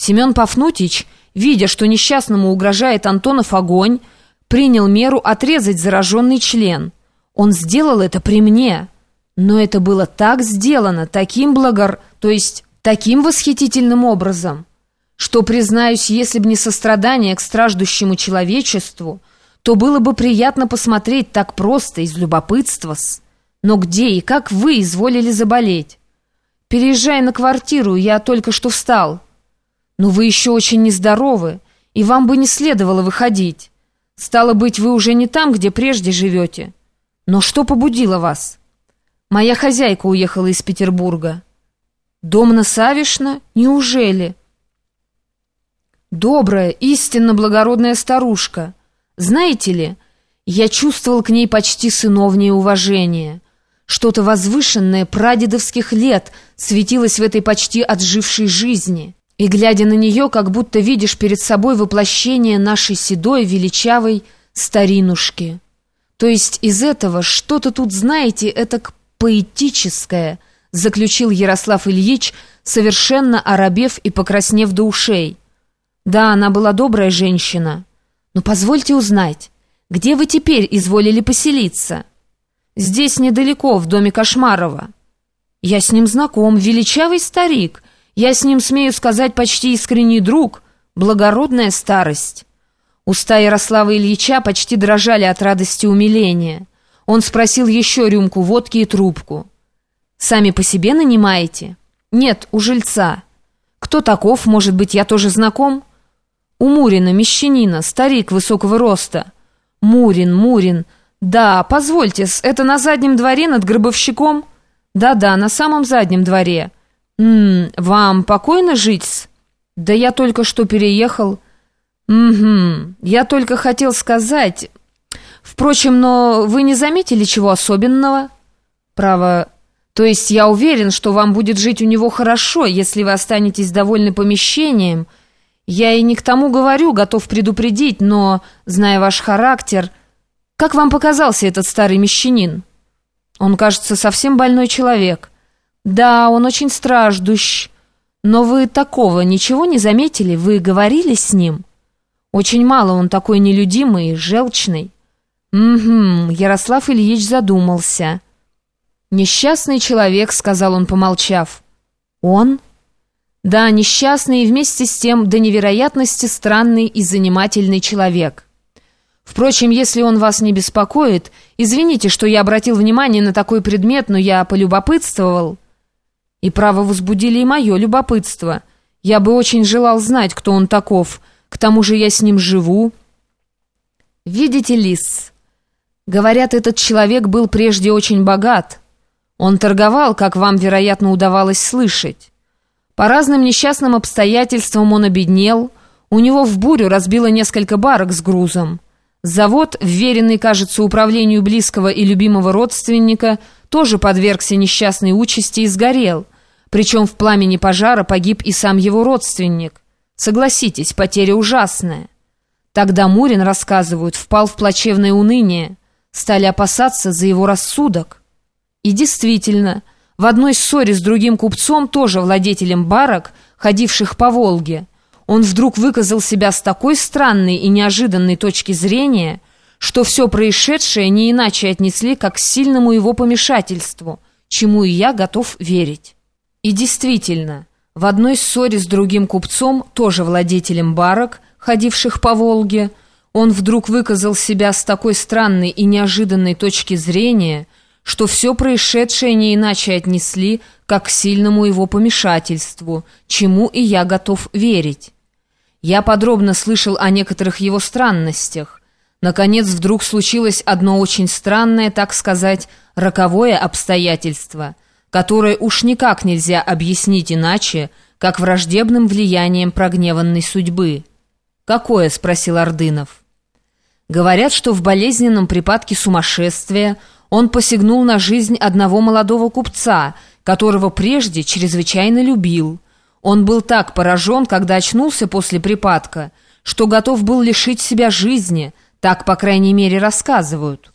Семен Пафнутьич, видя, что несчастному угрожает Антонов огонь, принял меру отрезать зараженный член. Он сделал это при мне, но это было так сделано, таким таким восхитительным образом, что, признаюсь, если бы не сострадание к страждущему человечеству, то было бы приятно посмотреть так просто, из любопытства-с. Но где и как вы изволили заболеть? Переезжая на квартиру, я только что встал. Но вы еще очень нездоровы, и вам бы не следовало выходить. Стало быть, вы уже не там, где прежде живете. Но что побудило вас? Моя хозяйка уехала из Петербурга. Домна Савишна? Неужели? Добрая, истинно благородная старушка. Знаете ли, я чувствовал к ней почти сыновнее уважение. Что-то возвышенное прадедовских лет светилось в этой почти отжившей жизни. И, глядя на нее, как будто видишь перед собой воплощение нашей седой, величавой старинушки. То есть из этого что-то тут, знаете, этак поэтическое, заключил Ярослав Ильич, совершенно оробев и покраснев до ушей. Да, она была добрая женщина. Но позвольте узнать, где вы теперь изволили поселиться? Здесь недалеко, в доме Кошмарова. Я с ним знаком, величавый старик. Я с ним, смею сказать, почти искренний друг. Благородная старость. Уста Ярослава Ильича почти дрожали от радости и умиления. Он спросил еще рюмку водки и трубку. «Сами по себе нанимаете?» «Нет, у жильца». «Кто таков? Может быть, я тоже знаком?» «У Мурина, мещанина, старик высокого роста». «Мурин. Да, позвольте, это на заднем дворе над гробовщиком?» «Да, на самом заднем дворе». «Вам покойно жить-с?» «Да я только что переехал». Я только хотел сказать... Впрочем, но вы не заметили чего особенного?» «Право... То есть я уверен, что вам будет жить у него хорошо, если вы останетесь довольны помещением. Я и не к тому говорю, готов предупредить, но, зная ваш характер... Как вам показался этот старый мещанин?» «Он, кажется, совсем больной человек». «Да, он очень страждущ. Но вы такого ничего не заметили? Вы говорили с ним?» «Очень мало, он такой нелюдимый и желчный». Ярослав Ильич задумался. «Несчастный человек», — сказал он, помолчав. «Он?» «Да, несчастный и вместе с тем до невероятности странный и занимательный человек. Впрочем, если он вас не беспокоит, извините, что я обратил внимание на такой предмет, но я полюбопытствовал». «И право возбудили и мое любопытство. Я бы очень желал знать, кто он таков. К тому же я с ним живу». «Видите, лис, говорят, этот человек был прежде очень богат. Он торговал, как вам, вероятно, удавалось слышать. По разным несчастным обстоятельствам он обеднел, у него в бурю разбило несколько барок с грузом. Завод, вверенный, кажется, управлению близкого и любимого родственника, тоже подвергся несчастной участи и сгорел, причем в пламени пожара погиб и сам его родственник. Согласитесь, потеря ужасная. Тогда Мурин, рассказывают, впал в плачевное уныние, стали опасаться за его рассудок. И действительно, в одной ссоре с другим купцом, тоже владетелем барок, ходивших по Волге, он вдруг выказал себя с такой странной и неожиданной точки зрения, что все происшедшее не иначе отнесли как к сильному его помешательству, чему и я готов верить. И действительно, в одной ссоре с другим купцом, тоже владетелем барок, ходивших по Волге, он вдруг выказал себя с такой странной и неожиданной точки зрения, что все происшедшее не иначе отнесли как к сильному его помешательству, чему и я готов верить. Я подробно слышал о некоторых его странностях. Наконец, вдруг случилось одно очень странное, так сказать, роковое обстоятельство, которое уж никак нельзя объяснить иначе, как враждебным влиянием прогневанной судьбы. «Какое?» — спросил Ордынов. «Говорят, что в болезненном припадке сумасшествия он посягнул на жизнь одного молодого купца, которого прежде чрезвычайно любил. Он был так поражен, когда очнулся после припадка, что готов был лишить себя жизни, так, по крайней мере, рассказывают».